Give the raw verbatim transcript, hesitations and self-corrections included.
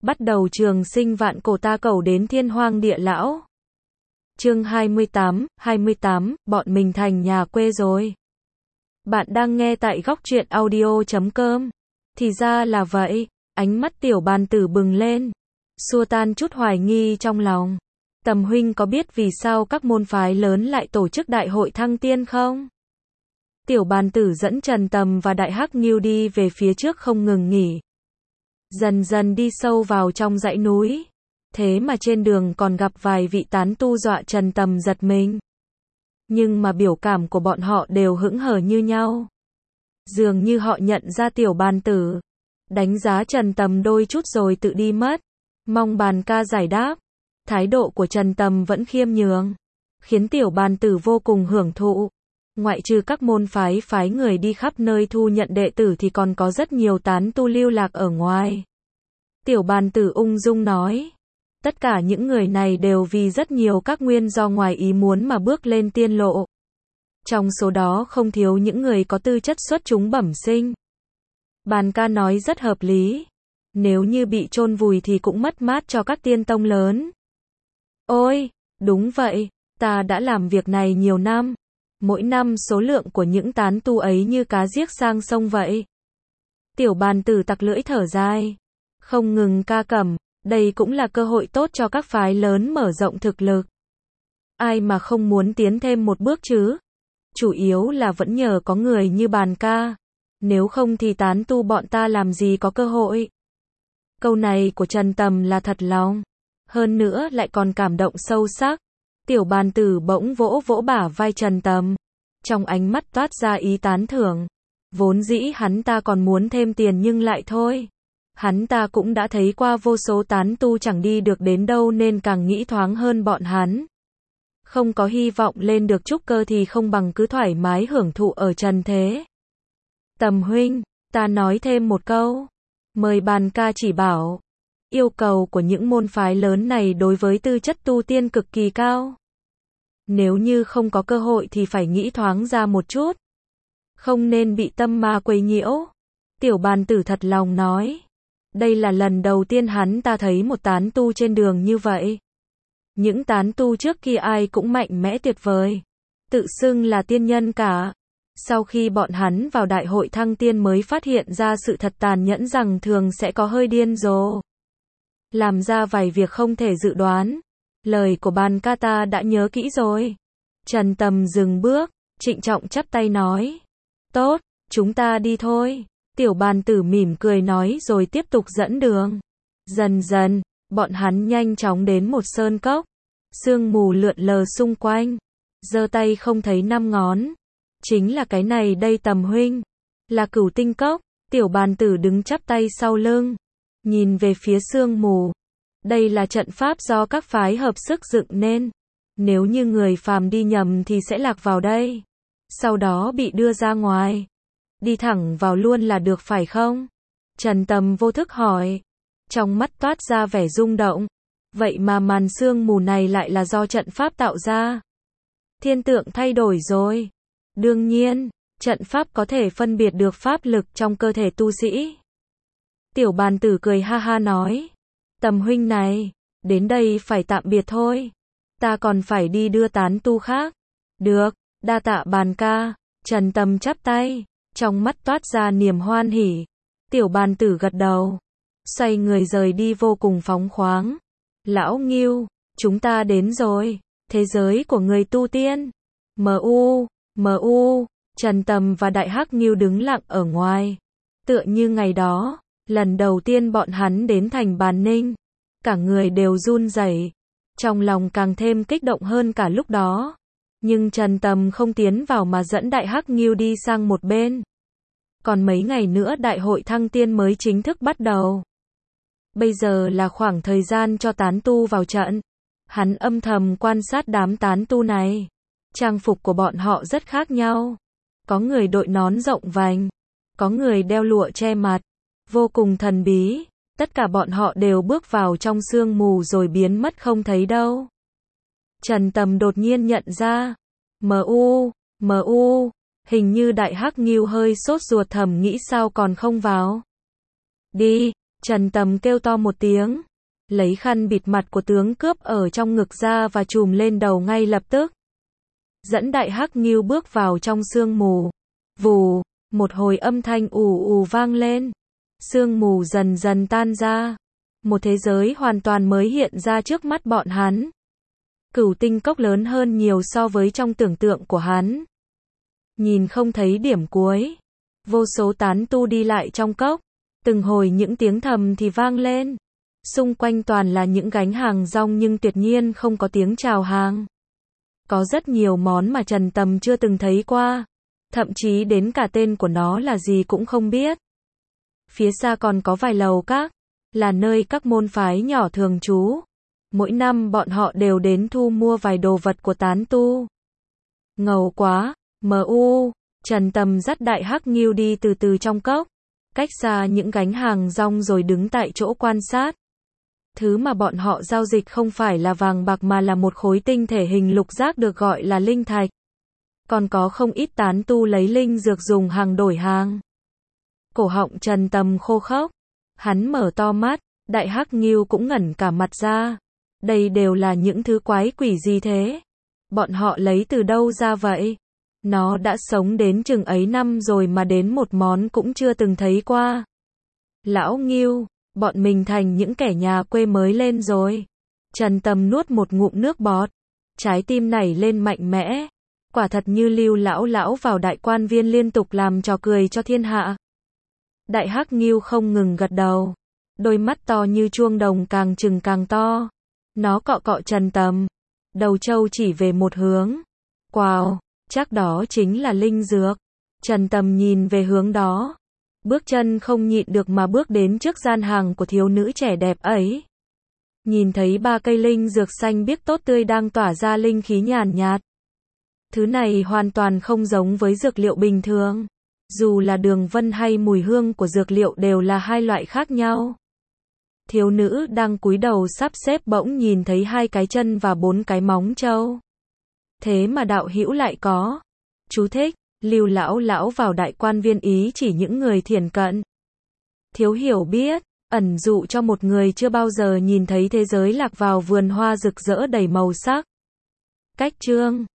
Bắt đầu trường sinh vạn cổ ta cầu đến thiên hoang địa lão. Chương hai mươi tám, hai mươi tám, bọn mình thành nhà quê rồi. Bạn đang nghe tại góc truyện audio chấm com. Thì ra là vậy, ánh mắt tiểu bàn tử bừng lên, xua tan chút hoài nghi trong lòng. Tầm huynh có biết vì sao các môn phái lớn lại tổ chức đại hội thăng tiên không? Tiểu bàn tử dẫn Trần Tầm và Đại Hắc Ngưu đi về phía trước không ngừng nghỉ. Dần dần đi sâu vào trong dãy núi. Thế mà trên đường còn gặp vài vị tán tu dọa Trần Tầm giật mình. Nhưng mà biểu cảm của bọn họ đều hững hờ như nhau. Dường như họ nhận ra tiểu bàn tử. Đánh giá Trần Tầm đôi chút rồi tự đi mất. Mong bàn ca giải đáp. Thái độ của Trần Tầm vẫn khiêm nhường, khiến tiểu bàn tử vô cùng hưởng thụ. Ngoại trừ các môn phái phái người đi khắp nơi thu nhận đệ tử thì còn có rất nhiều tán tu lưu lạc ở ngoài. Tiểu bàn tử ung dung nói. Tất cả những người này đều vì rất nhiều các nguyên do ngoài ý muốn mà bước lên tiên lộ. Trong số đó không thiếu những người có tư chất xuất chúng bẩm sinh. Bàn ca nói rất hợp lý. Nếu như bị chôn vùi thì cũng mất mát cho các tiên tông lớn. Ôi, đúng vậy, ta đã làm việc này nhiều năm. Mỗi năm số lượng của những tán tu ấy như cá giết sang sông vậy. Tiểu bàn tử tặc lưỡi thở dài, không ngừng ca cẩm, đây cũng là cơ hội tốt cho các phái lớn mở rộng thực lực. Ai mà không muốn tiến thêm một bước chứ? Chủ yếu là vẫn nhờ có người như bàn ca. Nếu không thì tán tu bọn ta làm gì có cơ hội. Câu này của Trần Tầm là thật lòng. Hơn nữa lại còn cảm động sâu sắc. Tiểu bàn tử bỗng vỗ vỗ bả vai Trần Tầm. Trong ánh mắt toát ra ý tán thưởng. Vốn dĩ hắn ta còn muốn thêm tiền nhưng lại thôi. Hắn ta cũng đã thấy qua vô số tán tu chẳng đi được đến đâu nên càng nghĩ thoáng hơn bọn hắn. Không có hy vọng lên được trúc cơ thì không bằng cứ thoải mái hưởng thụ ở trần thế. Tầm huynh, ta nói thêm một câu. Mời bàn ca chỉ bảo. Yêu cầu của những môn phái lớn này đối với tư chất tu tiên cực kỳ cao. Nếu như không có cơ hội thì phải nghĩ thoáng ra một chút. Không nên bị tâm ma quấy nhiễu. Tiểu bàn tử thật lòng nói. Đây là lần đầu tiên hắn ta thấy một tán tu trên đường như vậy. Những tán tu trước kia ai cũng mạnh mẽ tuyệt vời. Tự xưng là tiên nhân cả. Sau khi bọn hắn vào đại hội thăng tiên mới phát hiện ra sự thật tàn nhẫn rằng thường sẽ có hơi điên rồ. Làm ra vài việc không thể dự đoán. Lời của bàn ca ta đã nhớ kỹ rồi. Trần Tầm dừng bước, trịnh trọng chắp tay nói. Tốt, chúng ta đi thôi. Tiểu bàn tử mỉm cười nói rồi tiếp tục dẫn đường. Dần dần, bọn hắn nhanh chóng đến một sơn cốc. Sương mù lượn lờ xung quanh. Giơ tay không thấy năm ngón. Chính là cái này đây Tầm huynh. Là Cửu Tinh Cốc. Tiểu bàn tử đứng chắp tay sau lưng. Nhìn về phía sương mù. Đây là trận pháp do các phái hợp sức dựng nên. Nếu như người phàm đi nhầm thì sẽ lạc vào đây. Sau đó bị đưa ra ngoài. Đi thẳng vào luôn là được phải không? Trần Tầm vô thức hỏi. Trong mắt toát ra vẻ rung động. Vậy mà màn sương mù này lại là do trận pháp tạo ra. Thiên tượng thay đổi rồi. Đương nhiên, trận pháp có thể phân biệt được pháp lực trong cơ thể tu sĩ. Tiểu bàn tử cười ha ha nói. Tầm huynh này, đến đây phải tạm biệt thôi. Ta còn phải đi đưa tán tu khác. Được, đa tạ bàn ca. Trần Tầm chắp tay, trong mắt toát ra niềm hoan hỉ. Tiểu bàn tử gật đầu, xoay người rời đi vô cùng phóng khoáng. Lão Ngưu, chúng ta đến rồi. Thế giới của người tu tiên. Mu, mu, Trần Tầm và Đại Hắc Ngưu đứng lặng ở ngoài. Tựa như ngày đó, lần đầu tiên bọn hắn đến thành Bàn Ninh. Cả người đều run rẩy, trong lòng càng thêm kích động hơn cả lúc đó. Nhưng Trần Tầm không tiến vào mà dẫn Đại Hắc Ngưu đi sang một bên. Còn mấy ngày nữa đại hội thăng tiên mới chính thức bắt đầu. Bây giờ là khoảng thời gian cho tán tu vào trận. Hắn âm thầm quan sát đám tán tu này. Trang phục của bọn họ rất khác nhau. Có người đội nón rộng vành. Có người đeo lụa che mặt. Vô cùng thần bí. Tất cả bọn họ đều bước vào trong sương mù rồi biến mất không thấy đâu. Trần Tầm đột nhiên nhận ra. Mu, mu, hình như Đại Hắc Ngưu hơi sốt ruột thầm nghĩ sao còn không vào. Đi, Trần Tầm kêu to một tiếng, lấy khăn bịt mặt của tướng cướp ở trong ngực ra và trùm lên đầu ngay lập tức. Dẫn Đại Hắc Ngưu bước vào trong sương mù. Vù, một hồi âm thanh ù ù vang lên. Sương mù dần dần tan ra. Một thế giới hoàn toàn mới hiện ra trước mắt bọn hắn. Cửu tinh cốc lớn hơn nhiều so với trong tưởng tượng của hắn. Nhìn không thấy điểm cuối. Vô số tán tu đi lại trong cốc. Từng hồi những tiếng thầm thì vang lên. Xung quanh toàn là những gánh hàng rong nhưng tuyệt nhiên không có tiếng chào hàng. Có rất nhiều món mà Trần Tầm chưa từng thấy qua. Thậm chí đến cả tên của nó là gì cũng không biết. Phía xa còn có vài lầu các, là nơi các môn phái nhỏ thường trú. Mỗi năm bọn họ đều đến thu mua vài đồ vật của tán tu. Ngầu quá, mờ u, Trần Tầm dắt Đại Hắc Ngưu đi từ từ trong cốc, cách xa những gánh hàng rong rồi đứng tại chỗ quan sát. Thứ mà bọn họ giao dịch không phải là vàng bạc mà là một khối tinh thể hình lục giác được gọi là linh thạch. Còn có không ít tán tu lấy linh dược dùng hàng đổi hàng. Cổ họng Trần Tầm khô khốc. Hắn mở to mắt, Đại Hắc Ngưu cũng ngẩn cả mặt ra. Đây đều là những thứ quái quỷ gì thế? Bọn họ lấy từ đâu ra vậy? Nó đã sống đến chừng ấy năm rồi mà đến một món cũng chưa từng thấy qua. Lão Ngưu, bọn mình thành những kẻ nhà quê mới lên rồi. Trần Tầm nuốt một ngụm nước bọt. Trái tim nảy lên mạnh mẽ. Quả thật như Lưu lão lão vào đại quan viên liên tục làm trò cười cho thiên hạ. Đại Hắc Ngưu không ngừng gật đầu. Đôi mắt to như chuông đồng càng trừng càng to. Nó cọ cọ Trần Tầm. Đầu trâu chỉ về một hướng. Wow, chắc đó chính là linh dược. Trần Tầm nhìn về hướng đó. Bước chân không nhịn được mà bước đến trước gian hàng của thiếu nữ trẻ đẹp ấy. Nhìn thấy ba cây linh dược xanh biếc tốt tươi đang tỏa ra linh khí nhàn nhạt. Thứ này hoàn toàn không giống với dược liệu bình thường. Dù là đường vân hay mùi hương của dược liệu đều là hai loại khác nhau. Thiếu nữ đang cúi đầu sắp xếp bỗng nhìn thấy hai cái chân và bốn cái móng trâu. Thế mà đạo hữu lại có. Chú thích, Lưu lão lão vào đại quan viên ý chỉ những người thiển cận. Thiếu hiểu biết, ẩn dụ cho một người chưa bao giờ nhìn thấy thế giới lạc vào vườn hoa rực rỡ đầy màu sắc. Cách chương